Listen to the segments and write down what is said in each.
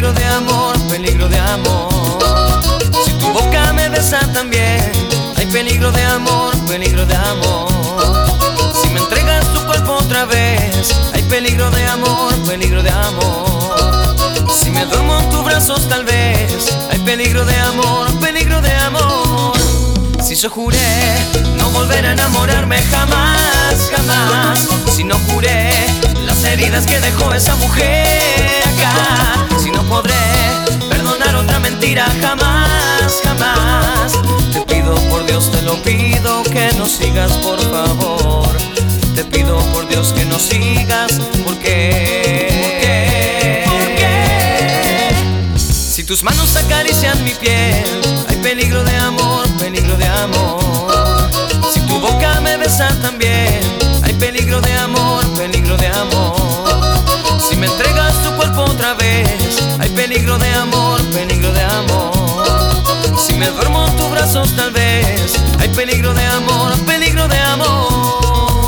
peligro de amor, peligro de amor. Si tu boca me besa también, hay peligro de amor, peligro de amor. Si me entregas tu cuerpo otra vez, hay peligro de amor, peligro de amor. Si me duermo en tus brazos tal vez, hay peligro de amor, peligro de amor. Si yo juré no volver a enamorarme jamás, jamás. Si no curé las heridas que dejó esa mujer acá. Si no podré perdonar otra mentira jamás, jamás. Te pido por Dios, te lo pido, que no sigas por favor. Te pido por Dios que no sigas, ¿por qué? ¿Por qué? Si tus manos acarician mi piel, hay peligro de amor, peligro de amor. Si tu boca me besa también, hay peligro de amor, peligro de amor. Si me entregas tu cuerpo otra vez, hay peligro de amor, peligro de amor. Si me duermo en tus brazos tal vez, hay peligro de amor, peligro de amor.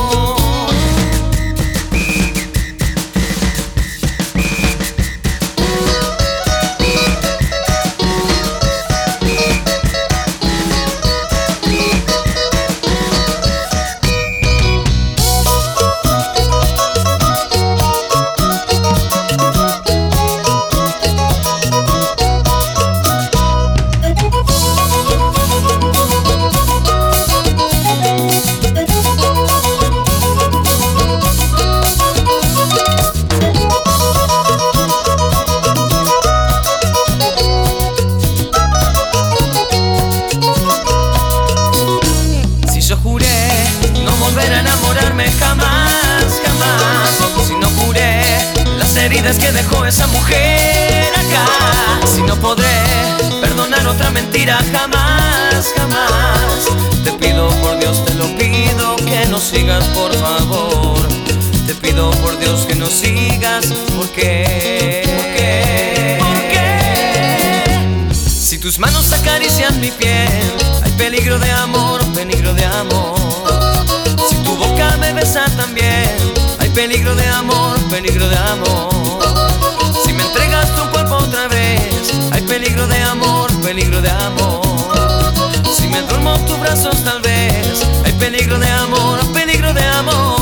Jamás, jamás. Si no curé las heridas que dejó esa mujer acá. Si no podré perdonar otra mentira jamás, jamás. Te pido por Dios, te lo pido, que no sigas por favor. Te pido por Dios que no sigas, ¿por qué? ¿Por qué? ¿Por qué? Si tus manos acarician mi piel, hay peligro de amor, peligro de amor. Si tu boca me besa también, hay peligro de amor, peligro de amor. Si me entregas tu cuerpo otra vez, hay peligro de amor, peligro de amor. Si me duermo en tus brazos tal vez, hay peligro de amor, peligro de amor.